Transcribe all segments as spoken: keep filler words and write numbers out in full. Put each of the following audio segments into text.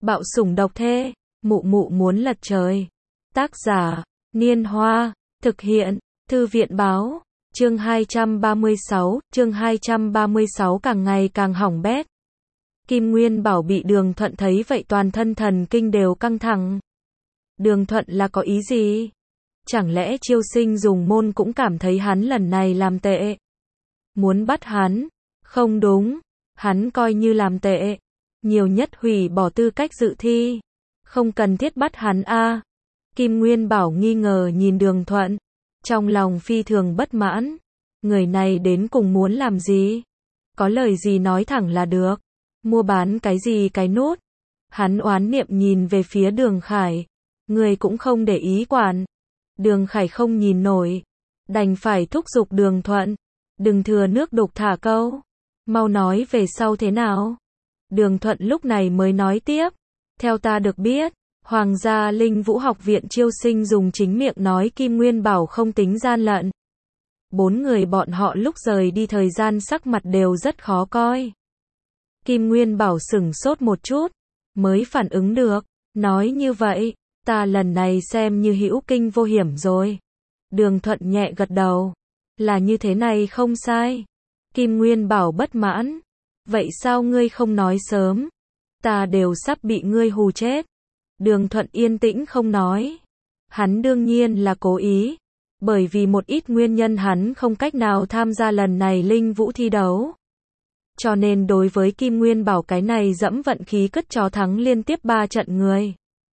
Bạo sủng độc thê, mụ mụ muốn lật trời. Tác giả, Niên Hoa, thực hiện, Thư viện Báo, chương hai trăm ba mươi sáu, chương hai trăm ba mươi sáu càng ngày càng hỏng bét. Kim Nguyên Bảo bị Đường Thuận thấy vậy toàn thân thần kinh đều căng thẳng. Đường Thuận là có ý gì? Chẳng lẽ Chiêu Sinh dùng môn cũng cảm thấy hắn lần này làm tệ? Muốn bắt hắn? Không đúng, hắn coi như làm tệ. Nhiều nhất hủy bỏ tư cách dự thi. Không cần thiết bắt hắn a. Kim Nguyên Bảo nghi ngờ nhìn Đường Thuận. Trong lòng phi thường bất mãn. Người này đến cùng muốn làm gì? Có lời gì nói thẳng là được. Mua bán cái gì cái nốt. Hắn oán niệm nhìn về phía Đường Khải. Người cũng không để ý quản. Đường Khải không nhìn nổi. Đành phải thúc giục Đường Thuận. Đừng thừa nước đục thả câu. Mau nói về sau thế nào. Đường Thuận lúc này mới nói tiếp. Theo ta được biết, Hoàng gia Linh Vũ học viện Chiêu Sinh dùng chính miệng nói Kim Nguyên Bảo không tính gian lận. Bốn người bọn họ lúc rời đi thời gian sắc mặt đều rất khó coi. Kim Nguyên Bảo sửng sốt một chút, mới phản ứng được. Nói như vậy, ta lần này xem như hữu kinh vô hiểm rồi. Đường Thuận nhẹ gật đầu. Là như thế này không sai. Kim Nguyên Bảo bất mãn. Vậy sao ngươi không nói sớm? Ta đều sắp bị ngươi hù chết. Đường Thuận yên tĩnh không nói. Hắn đương nhiên là cố ý. Bởi vì một ít nguyên nhân hắn không cách nào tham gia lần này Linh Vũ thi đấu. Cho nên đối với Kim Nguyên Bảo cái này dẫm vận khí cất chó thắng liên tiếp ba trận người.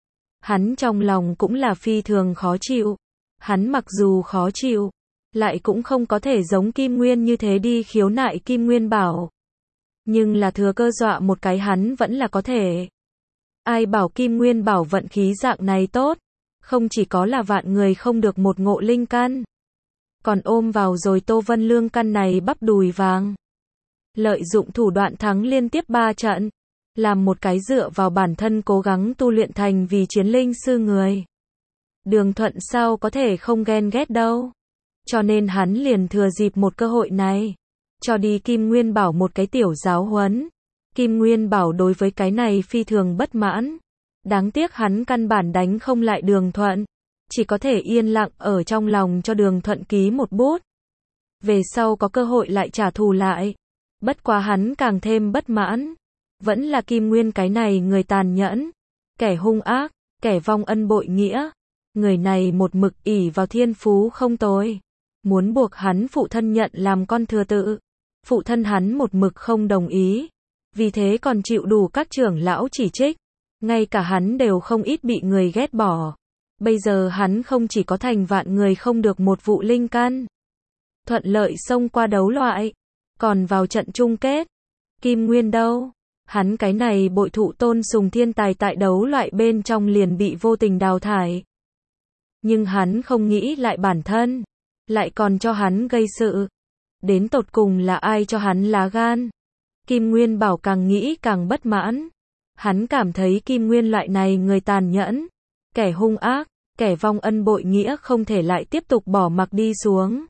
Hắn trong lòng cũng là phi thường khó chịu. Hắn mặc dù khó chịu, lại cũng không có thể giống Kim Nguyên như thế đi khiếu nại Kim Nguyên Bảo. Nhưng là thừa cơ dọa một cái hắn vẫn là có thể. Ai bảo Kim Nguyên Bảo vận khí dạng này tốt, không chỉ có là vạn người không được một ngộ linh căn, còn ôm vào rồi Tô Vân Lương căn này bắp đùi vàng. Lợi dụng thủ đoạn thắng liên tiếp ba trận, làm một cái dựa vào bản thân cố gắng tu luyện thành vì chiến linh sư người. Đường Thuận sao có thể không ghen ghét đâu. Cho nên hắn liền thừa dịp một cơ hội này, cho đi Kim Nguyên Bảo một cái tiểu giáo huấn. Kim Nguyên Bảo đối với cái này phi thường bất mãn. Đáng tiếc hắn căn bản đánh không lại Đường Thuận. Chỉ có thể yên lặng ở trong lòng cho Đường Thuận ký một bút. Về sau có cơ hội lại trả thù lại. Bất quá hắn càng thêm bất mãn. Vẫn là Kim Nguyên cái này người tàn nhẫn. Kẻ hung ác, kẻ vong ân bội nghĩa. Người này một mực ỷ vào thiên phú không tồi. Muốn buộc hắn phụ thân nhận làm con thừa tự. Phụ thân hắn một mực không đồng ý. Vì thế còn chịu đủ các trưởng lão chỉ trích. Ngay cả hắn đều không ít bị người ghét bỏ. Bây giờ hắn không chỉ có thành vạn người không được một vụ linh căn. Thuận lợi xông qua đấu loại. Còn vào trận chung kết. Kim Nguyên đâu? Hắn cái này bội thụ tôn sùng thiên tài tại đấu loại bên trong liền bị vô tình đào thải. Nhưng hắn không nghĩ lại bản thân. Lại còn cho hắn gây sự. Đến tột cùng là ai cho hắn lá gan? Kim Nguyên Bảo càng nghĩ càng bất mãn. Hắn cảm thấy Kim Nguyên loại này người tàn nhẫn, kẻ hung ác, kẻ vong ân bội nghĩa không thể lại tiếp tục bỏ mặc đi xuống.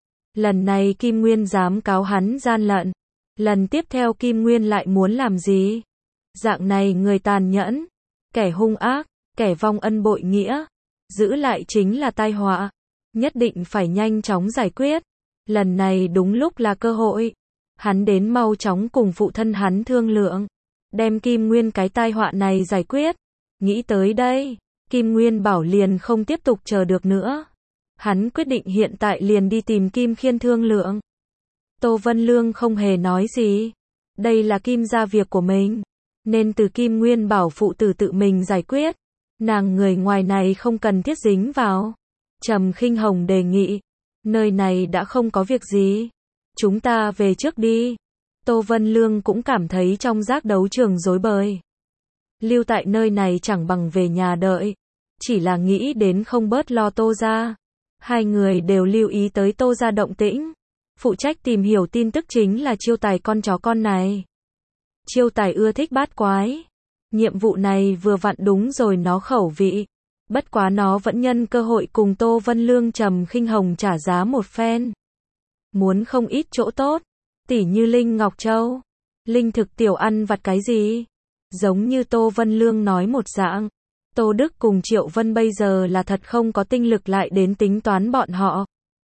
Lần này Kim Nguyên dám cáo hắn gian lận. Lần tiếp theo Kim Nguyên lại muốn làm gì? Dạng này người tàn nhẫn, kẻ hung ác, kẻ vong ân bội nghĩa, giữ lại chính là tai họa. Nhất định phải nhanh chóng giải quyết. Lần này đúng lúc là cơ hội. Hắn đến mau chóng cùng phụ thân hắn thương lượng. Đem Kim Nguyên cái tai họa này giải quyết. Nghĩ tới đây, Kim Nguyên Bảo liền không tiếp tục chờ được nữa. Hắn quyết định hiện tại liền đi tìm Kim Khiên thương lượng. Tô Vân Lương không hề nói gì. Đây là Kim gia việc của mình. Nên từ Kim Nguyên Bảo phụ tử tự mình giải quyết. Nàng người ngoài này không cần thiết dính vào. Trầm Khinh Hồng đề nghị. Nơi này đã không có việc gì. Chúng ta về trước đi. Tô Vân Lương cũng cảm thấy trong giác đấu trường rối bời. Lưu tại nơi này chẳng bằng về nhà đợi. Chỉ là nghĩ đến không bớt lo Tô gia. Hai người đều lưu ý tới Tô gia động tĩnh. Phụ trách tìm hiểu tin tức chính là Chiêu Tài con chó con này. Chiêu Tài ưa thích bát quái. Nhiệm vụ này vừa vặn đúng rồi nó khẩu vị. Bất quá nó vẫn nhân cơ hội cùng Tô Vân Lương Trầm Khinh Hồng trả giá một phen. Muốn không ít chỗ tốt. Tỉ như Linh Ngọc Châu. Linh thực tiểu ăn vặt cái gì. Giống như Tô Vân Lương nói một dạng, Tô Đức cùng Triệu Vân bây giờ là thật không có tinh lực lại đến tính toán bọn họ.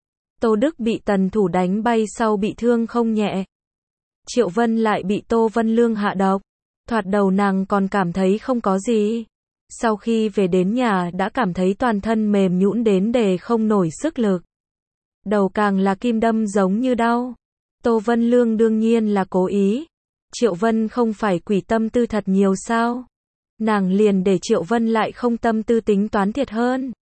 Tô Đức bị Tần Thủ đánh bay sau bị thương không nhẹ. Triệu Vân lại bị Tô Vân Lương hạ độc. Thoạt đầu nàng còn cảm thấy không có gì. Sau khi về đến nhà đã cảm thấy toàn thân mềm nhũn đến để không nổi sức lực. Đầu càng là kim đâm giống như đau. Tô Vân Lương đương nhiên là cố ý. Triệu Vân không phải quỷ tâm tư thật nhiều sao? Nàng liền để Triệu Vân lại không tâm tư tính toán thiệt hơn.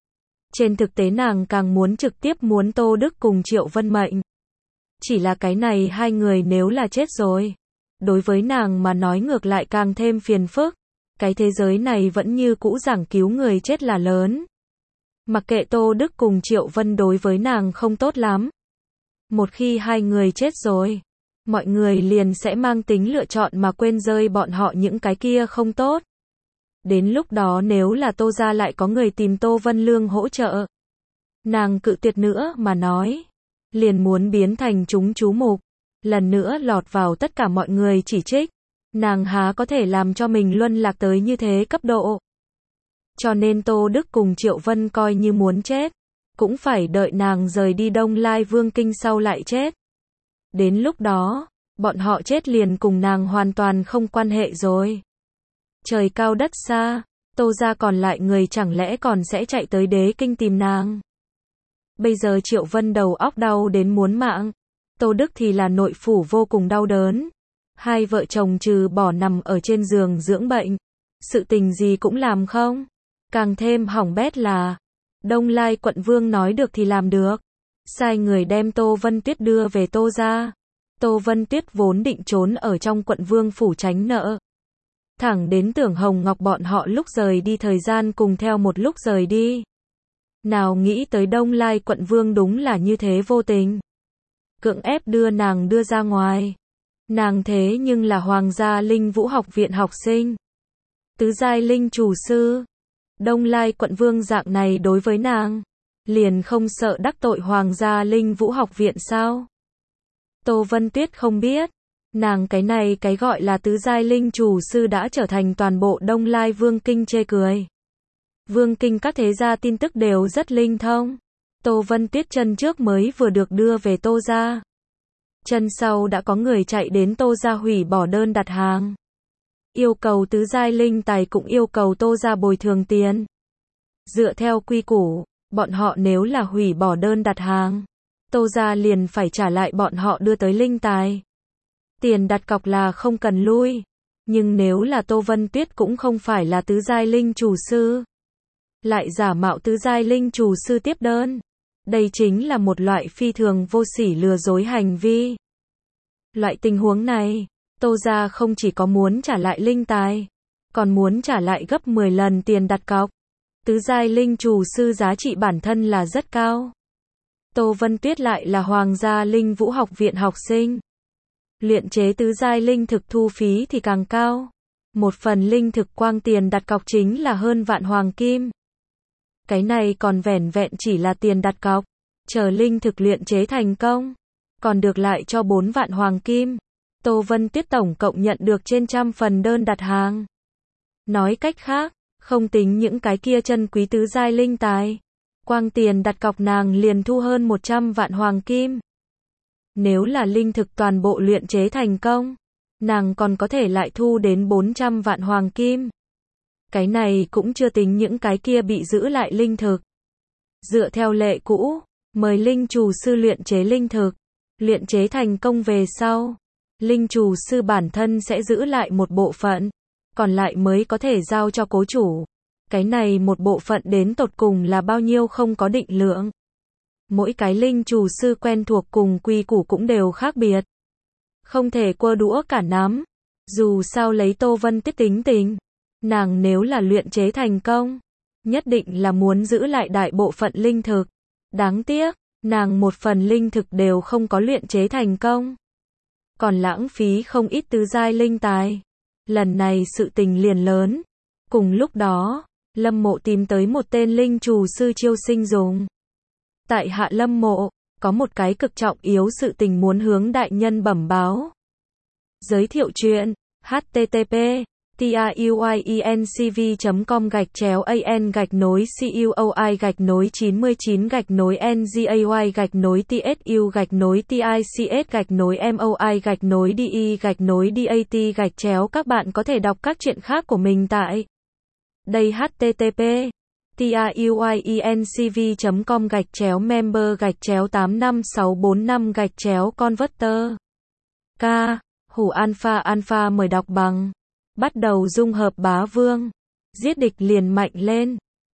Trên thực tế nàng càng muốn trực tiếp muốn Tô Đức cùng Triệu Vân mệnh. Chỉ là cái này hai người nếu là chết rồi. Đối với nàng mà nói ngược lại càng thêm phiền phức. Cái thế giới này vẫn như cũ giảng cứu người chết là lớn. Mặc kệ Tô Đức cùng Triệu Vân đối với nàng không tốt lắm. Một khi hai người chết rồi, mọi người liền sẽ mang tính lựa chọn mà quên rơi bọn họ những cái kia không tốt. Đến lúc đó nếu là Tô gia lại có người tìm Tô Vân Lương hỗ trợ, nàng cự tuyệt nữa mà nói, liền muốn biến thành chúng chú mục, lần nữa lọt vào tất cả mọi người chỉ trích, nàng há có thể làm cho mình luân lạc tới như thế cấp độ. Cho nên Tô Đức cùng Triệu Vân coi như muốn chết, cũng phải đợi nàng rời đi Đông Lai Vương Kinh sau lại chết. Đến lúc đó, bọn họ chết liền cùng nàng hoàn toàn không quan hệ rồi. Trời cao đất xa, Tô gia còn lại người chẳng lẽ còn sẽ chạy tới Đế Kinh tìm nàng. Bây giờ Triệu Vân đầu óc đau đến muốn mạng, Tô Đức thì là nội phủ vô cùng đau đớn. Hai vợ chồng trừ bỏ nằm ở trên giường dưỡng bệnh, sự tình gì cũng làm không. Càng thêm hỏng bét là, Đông Lai quận vương nói được thì làm được. Sai người đem Tô Vân Tuyết đưa về Tô gia. Tô Vân Tuyết vốn định trốn ở trong quận vương phủ tránh nợ. Thẳng đến Tưởng Hồng Ngọc bọn họ lúc rời đi thời gian cùng theo một lúc rời đi. Nào nghĩ tới Đông Lai quận vương đúng là như thế vô tình. Cưỡng ép đưa nàng đưa ra ngoài. Nàng thế nhưng là Hoàng gia Linh Vũ học viện học sinh. Tứ giai linh chủ sư. Đông Lai quận vương dạng này đối với nàng. Liền không sợ đắc tội Hoàng gia Linh Vũ học viện sao? Tô Vân Tuyết không biết. Nàng cái này cái gọi là tứ giai linh chủ sư đã trở thành toàn bộ Đông Lai Vương Kinh chê cười. Vương Kinh các thế gia tin tức đều rất linh thông. Tô Vân Tuyết chân trước mới vừa được đưa về Tô gia. Chân sau đã có người chạy đến Tô gia hủy bỏ đơn đặt hàng. Yêu cầu tứ giai linh tài cũng yêu cầu Tô gia bồi thường tiền. Dựa theo quy củ, bọn họ nếu là hủy bỏ đơn đặt hàng, Tô gia liền phải trả lại bọn họ đưa tới linh tài. Tiền đặt cọc là không cần lui. Nhưng nếu là Tô Vân Tuyết cũng không phải là tứ giai linh chủ sư, lại giả mạo tứ giai linh chủ sư tiếp đơn. Đây chính là một loại phi thường vô sỉ lừa dối hành vi. Loại tình huống này, Tô gia không chỉ có muốn trả lại linh tài, còn muốn trả lại gấp mười lần tiền đặt cọc. Tứ giai linh chủ sư giá trị bản thân là rất cao. Tô Vân Tuyết lại là Hoàng gia Linh Vũ học viện học sinh. Luyện chế tứ giai linh thực thu phí thì càng cao. Một phần linh thực quang tiền đặt cọc chính là hơn vạn hoàng kim. Cái này còn vẻn vẹn chỉ là tiền đặt cọc. Chờ linh thực luyện chế thành công, còn được lại cho bốn vạn hoàng kim. Tô Vân Tuyết tổng cộng nhận được trên trăm phần đơn đặt hàng. Nói cách khác, không tính những cái kia chân quý tứ giai linh tài, quang tiền đặt cọc nàng liền thu hơn một trăm vạn hoàng kim. Nếu là linh thực toàn bộ luyện chế thành công, nàng còn có thể lại thu đến bốn trăm vạn hoàng kim. Cái này cũng chưa tính những cái kia bị giữ lại linh thực. Dựa theo lệ cũ, mời linh chủ sư luyện chế linh thực, luyện chế thành công về sau, linh chủ sư bản thân sẽ giữ lại một bộ phận, còn lại mới có thể giao cho cố chủ. Cái này một bộ phận đến tột cùng là bao nhiêu không có định lượng. Mỗi cái linh chủ sư quen thuộc cùng quy củ cũng đều khác biệt. Không thể quơ đũa cả nắm. Dù sao lấy Tô Vân Tuyết tính tình, nàng nếu là luyện chế thành công, nhất định là muốn giữ lại đại bộ phận linh thực. Đáng tiếc, nàng một phần linh thực đều không có luyện chế thành công. Còn lãng phí không ít tứ giai linh tài. Lần này sự tình liền lớn. Cùng lúc đó, Lâm Mộ tìm tới một tên linh chủ sư chiêu sinh dùng. Tại Hạ Lâm Mộ, có một cái cực trọng yếu sự tình muốn hướng đại nhân bẩm báo. Giới thiệu chuyện, H T T P tiuyiencv.com gạch chéo an gạch nối coi gạch nối chín mươi chín gạch nối ngay gạch nối tsu gạch nối tics gạch nối moi gạch nối de gạch nối dat gạch chéo. Các bạn có thể đọc các chuyện khác của mình tại đây. http tiuyiencv.com gạch chéo member gạch chéo tám năm sáu bốn năm gạch chéo converter. K. Hủ alpha alpha mời đọc bằng. Bắt đầu dung hợp bá vương. Giết địch liền mạnh lên.